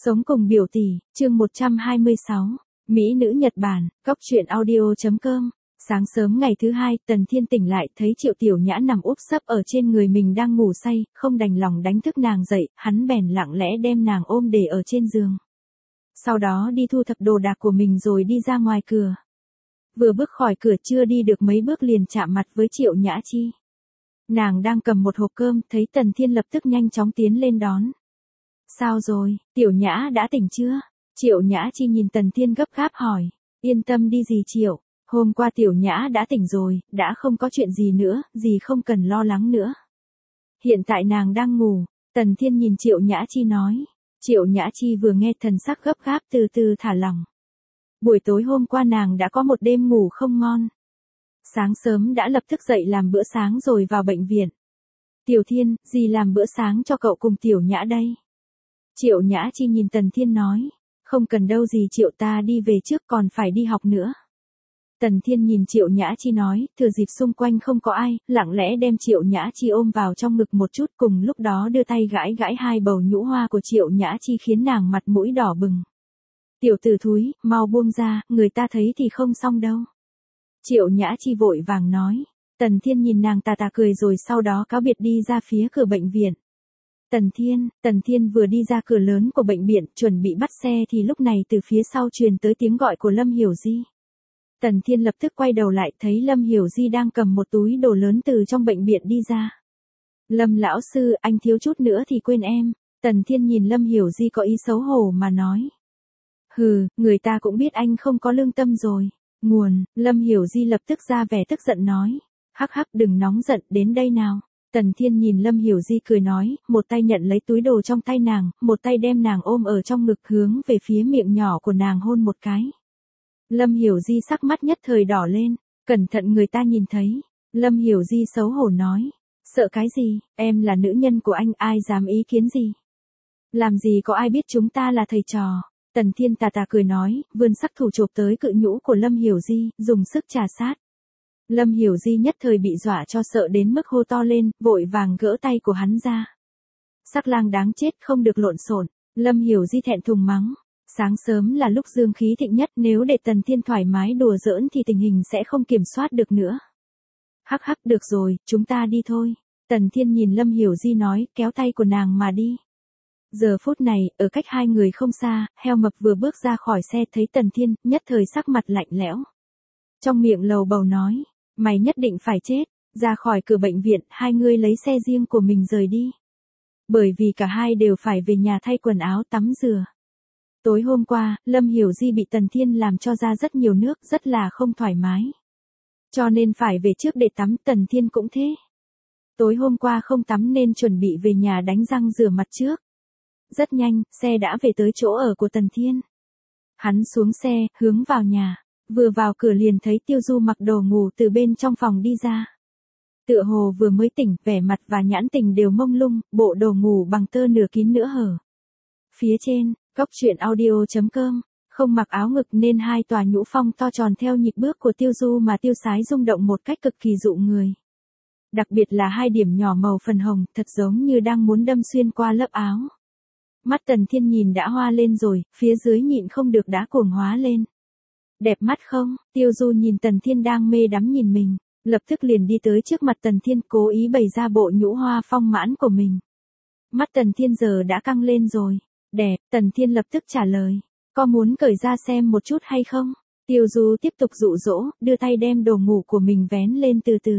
Sống cùng biểu tỷ, chương 126. Mỹ nữ Nhật Bản, góc truyện audio.com. Sáng sớm ngày thứ hai, Tần Thiên tỉnh lại thấy Triệu Tiểu Nhã nằm úp sấp ở trên người mình đang ngủ say, không đành lòng đánh thức nàng dậy, hắn bèn lặng lẽ đem nàng ôm để ở trên giường. Sau đó đi thu thập đồ đạc của mình rồi đi ra ngoài cửa. Vừa bước khỏi cửa chưa đi được mấy bước liền chạm mặt với Triệu Nhã Chi. Nàng đang cầm một hộp cơm, thấy Tần Thiên lập tức nhanh chóng tiến lên đón. Sao rồi, Tiểu Nhã đã tỉnh chưa? Triệu Nhã Chi nhìn Tần Thiên gấp gáp hỏi. Yên tâm đi dì Triệu, hôm qua Tiểu Nhã đã tỉnh rồi, đã không có chuyện gì nữa, dì không cần lo lắng nữa. Hiện tại nàng đang ngủ, Tần Thiên nhìn Triệu Nhã Chi nói. Triệu Nhã Chi vừa nghe thần sắc gấp gáp từ từ thả lỏng. Buổi tối hôm qua nàng đã có một đêm ngủ không ngon. Sáng sớm đã lập tức dậy làm bữa sáng rồi vào bệnh viện. Tiểu Thiên, dì làm bữa sáng cho cậu cùng Tiểu Nhã đây. Triệu Nhã Chi nhìn Tần Thiên nói. Không cần đâu dì Triệu, ta đi về trước còn phải đi học nữa. Tần Thiên nhìn Triệu Nhã Chi nói, thừa dịp xung quanh không có ai, lặng lẽ đem Triệu Nhã Chi ôm vào trong ngực một chút, cùng lúc đó đưa tay gãi gãi hai bầu nhũ hoa của Triệu Nhã Chi khiến nàng mặt mũi đỏ bừng. Tiểu tử thúi, mau buông ra, người ta thấy thì không xong đâu. Triệu Nhã Chi vội vàng nói. Tần Thiên nhìn nàng tà tà cười rồi sau đó cáo biệt đi ra phía cửa bệnh viện. Tần Thiên vừa đi ra cửa lớn của bệnh viện, chuẩn bị bắt xe thì lúc này từ phía sau truyền tới tiếng gọi của Lâm Hiểu Di. Tần Thiên lập tức quay đầu lại thấy Lâm Hiểu Di đang cầm một túi đồ lớn từ trong bệnh viện đi ra. Lâm lão sư, anh thiếu chút nữa thì quên em. Tần Thiên nhìn Lâm Hiểu Di có ý xấu hổ mà nói. Hừ, người ta cũng biết anh không có lương tâm rồi. Lâm Hiểu Di lập tức ra vẻ tức giận nói. Hắc hắc, đừng nóng giận, đến đây nào. Tần Thiên nhìn Lâm Hiểu Di cười nói, một tay nhận lấy túi đồ trong tay nàng, một tay đem nàng ôm ở trong ngực hướng về phía miệng nhỏ của nàng hôn một cái. Lâm Hiểu Di sắc mắt nhất thời đỏ lên, cẩn thận người ta nhìn thấy. Lâm Hiểu Di xấu hổ nói, sợ cái gì, em là nữ nhân của anh, ai dám ý kiến gì. Làm gì có ai biết chúng ta là thầy trò. Tần Thiên tà tà cười nói, vươn sắc thủ chộp tới cự nhũ của Lâm Hiểu Di, dùng sức trà sát. Lâm Hiểu Di nhất thời bị dọa cho sợ đến mức hô to lên, vội vàng gỡ tay của hắn ra. Sắc lang đáng chết, không được lộn xộn. Lâm Hiểu Di thẹn thùng mắng. Sáng sớm là lúc dương khí thịnh nhất, nếu để Tần Thiên thoải mái đùa giỡn thì tình hình sẽ không kiểm soát được nữa. Hắc hắc, được rồi, chúng ta đi thôi. Tần Thiên nhìn Lâm Hiểu Di nói, kéo tay của nàng mà đi. Giờ phút này, ở cách hai người không xa, heo mập vừa bước ra khỏi xe thấy Tần Thiên, nhất thời sắc mặt lạnh lẽo. Trong miệng lầu bầu nói. Mày nhất định phải chết, ra khỏi cửa bệnh viện, hai người lấy xe riêng của mình rời đi. Bởi vì cả hai đều phải về nhà thay quần áo tắm rửa. Tối hôm qua, Lâm Hiểu Di bị Tần Thiên làm cho ra rất nhiều nước, rất là không thoải mái. Cho nên phải về trước để tắm, Tần Thiên cũng thế. Tối hôm qua không tắm nên chuẩn bị về nhà đánh răng rửa mặt trước. Rất nhanh, xe đã về tới chỗ ở của Tần Thiên. Hắn xuống xe, hướng vào nhà. Vừa vào cửa liền thấy Tiêu Du mặc đồ ngủ từ bên trong phòng đi ra. Tựa hồ vừa mới tỉnh, vẻ mặt và nhãn tình đều mông lung, bộ đồ ngủ bằng tơ nửa kín nửa hở. Phía trên, góc truyện audio.com, không mặc áo ngực nên hai tòa nhũ phong to tròn theo nhịp bước của Tiêu Du mà tiêu sái rung động một cách cực kỳ dụ người. Đặc biệt là hai điểm nhỏ màu phần hồng, thật giống như đang muốn đâm xuyên qua lớp áo. Mắt Tần Thiên nhìn đã hoa lên rồi, phía dưới nhịn không được đã cuồng hóa lên. Đẹp mắt không? Tiêu Du nhìn Tần Thiên đang mê đắm nhìn mình, lập tức liền đi tới trước mặt Tần Thiên cố ý bày ra bộ nhũ hoa phong mãn của mình. Mắt Tần Thiên giờ đã căng lên rồi. Đẹp, Tần Thiên lập tức trả lời. Có muốn cởi ra xem một chút hay không? Tiêu Du tiếp tục dụ dỗ, đưa tay đem đồ ngủ của mình vén lên từ từ.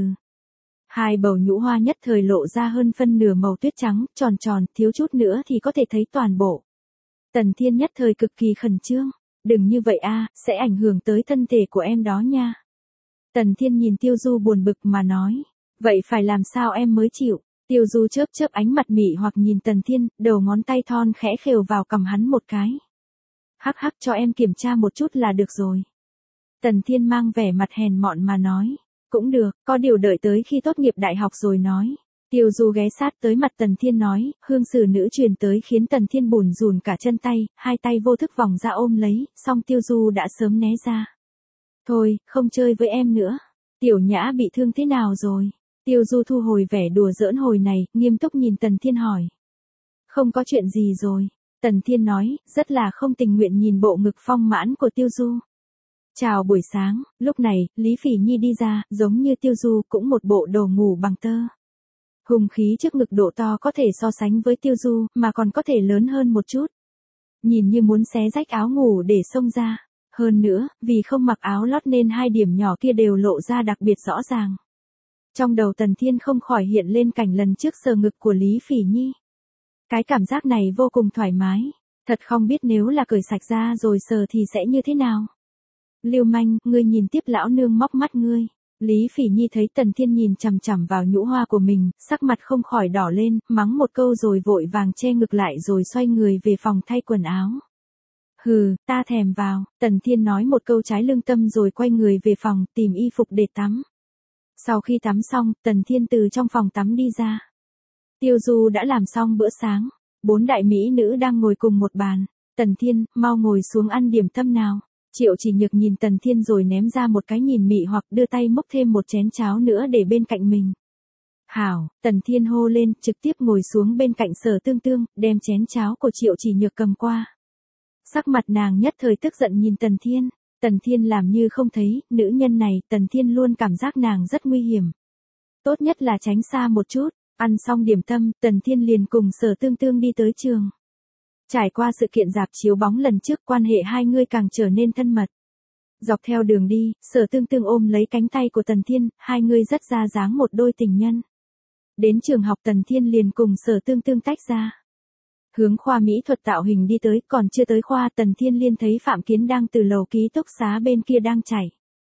Hai bầu nhũ hoa nhất thời lộ ra hơn phân nửa màu tuyết trắng, tròn tròn, thiếu chút nữa thì có thể thấy toàn bộ. Tần Thiên nhất thời cực kỳ khẩn trương. Đừng như vậy a, sẽ ảnh hưởng tới thân thể của em đó nha. Tần Thiên nhìn Tiêu Du buồn bực mà nói. Vậy phải làm sao em mới chịu? Tiêu Du chớp chớp ánh mặt mị hoặc nhìn Tần Thiên, đầu ngón tay thon khẽ khều vào cằm hắn một cái. Hắc hắc, cho em kiểm tra một chút là được rồi. Tần Thiên mang vẻ mặt hèn mọn mà nói. Cũng được, có điều đợi tới khi tốt nghiệp đại học rồi nói. Tiêu Du ghé sát tới mặt Tần Thiên nói, hương sử nữ truyền tới khiến Tần Thiên bủn rủn cả chân tay, hai tay vô thức vòng ra ôm lấy, song Tiêu Du đã sớm né ra. Thôi, không chơi với em nữa. Tiểu Nhã bị thương thế nào rồi? Tiêu Du thu hồi vẻ đùa giỡn hồi này, nghiêm túc nhìn Tần Thiên hỏi. Không có chuyện gì rồi. Tần Thiên nói, rất là không tình nguyện nhìn bộ ngực phong mãn của Tiêu Du. Chào buổi sáng, lúc này, Lý Phỉ Nhi đi ra, giống như Tiêu Du, cũng một bộ đồ ngủ bằng tơ. Hùng khí trước ngực độ to có thể so sánh với Tiêu Du, mà còn có thể lớn hơn một chút. Nhìn như muốn xé rách áo ngủ để xông ra. Hơn nữa, vì không mặc áo lót nên hai điểm nhỏ kia đều lộ ra đặc biệt rõ ràng. Trong đầu Tần Thiên không khỏi hiện lên cảnh lần trước sờ ngực của Lý Phỉ Nhi. Cái cảm giác này vô cùng thoải mái. Thật không biết nếu là cởi sạch ra rồi sờ thì sẽ như thế nào. Lưu manh, ngươi nhìn tiếp lão nương móc mắt ngươi. Lý Phỉ Nhi thấy Tần Thiên nhìn chằm chằm vào nhũ hoa của mình, sắc mặt không khỏi đỏ lên, mắng một câu rồi vội vàng che ngực lại rồi xoay người về phòng thay quần áo. Hừ, ta thèm vào, Tần Thiên nói một câu trái lương tâm rồi quay người về phòng tìm y phục để tắm. Sau khi tắm xong, Tần Thiên từ trong phòng tắm đi ra. Tiêu Du đã làm xong bữa sáng, 4 đại mỹ nữ đang ngồi cùng một bàn. Tần Thiên, mau ngồi xuống ăn điểm tâm nào. Triệu Chỉ Nhược nhìn Tần Thiên rồi ném ra một cái nhìn mị hoặc đưa tay múc thêm một chén cháo nữa để bên cạnh mình. Hảo, Tần Thiên hô lên, trực tiếp ngồi xuống bên cạnh Sở Tương Tương, đem chén cháo của Triệu Chỉ Nhược cầm qua. Sắc mặt nàng nhất thời tức giận nhìn Tần Thiên. Tần Thiên làm như không thấy, nữ nhân này, Tần Thiên luôn cảm giác nàng rất nguy hiểm. Tốt nhất là tránh xa một chút. Ăn xong điểm tâm, Tần Thiên liền cùng Sở Tương Tương đi tới trường. Trải qua sự kiện rạp chiếu bóng lần trước, quan hệ hai người càng trở nên thân mật. Dọc theo đường đi, Sở Tương Tương ôm lấy cánh tay của Tần Thiên, hai người rất ra dáng một đôi tình nhân. Đến trường học Tần Thiên liền cùng Sở Tương Tương tách ra. Hướng khoa mỹ thuật tạo hình đi tới, còn chưa tới khoa Tần Thiên liên thấy Phạm Kiến đang từ lầu ký túc xá bên kia đang chảy.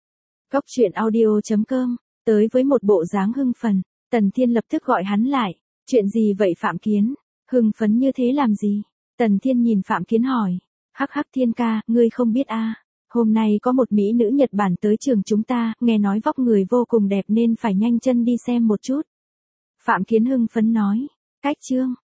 Góc truyện audio.com, tới với một bộ dáng hưng phấn. Tần Thiên lập tức gọi hắn lại. Chuyện gì vậy Phạm Kiến? Hưng phấn như thế làm gì? Tần Thiên nhìn Phạm Kiến hỏi. Hắc hắc Thiên ca, ngươi không biết à. Hôm nay có một mỹ nữ Nhật Bản tới trường chúng ta, nghe nói vóc người vô cùng đẹp nên phải nhanh chân đi xem một chút. Phạm Kiến hưng phấn nói. Cách chương.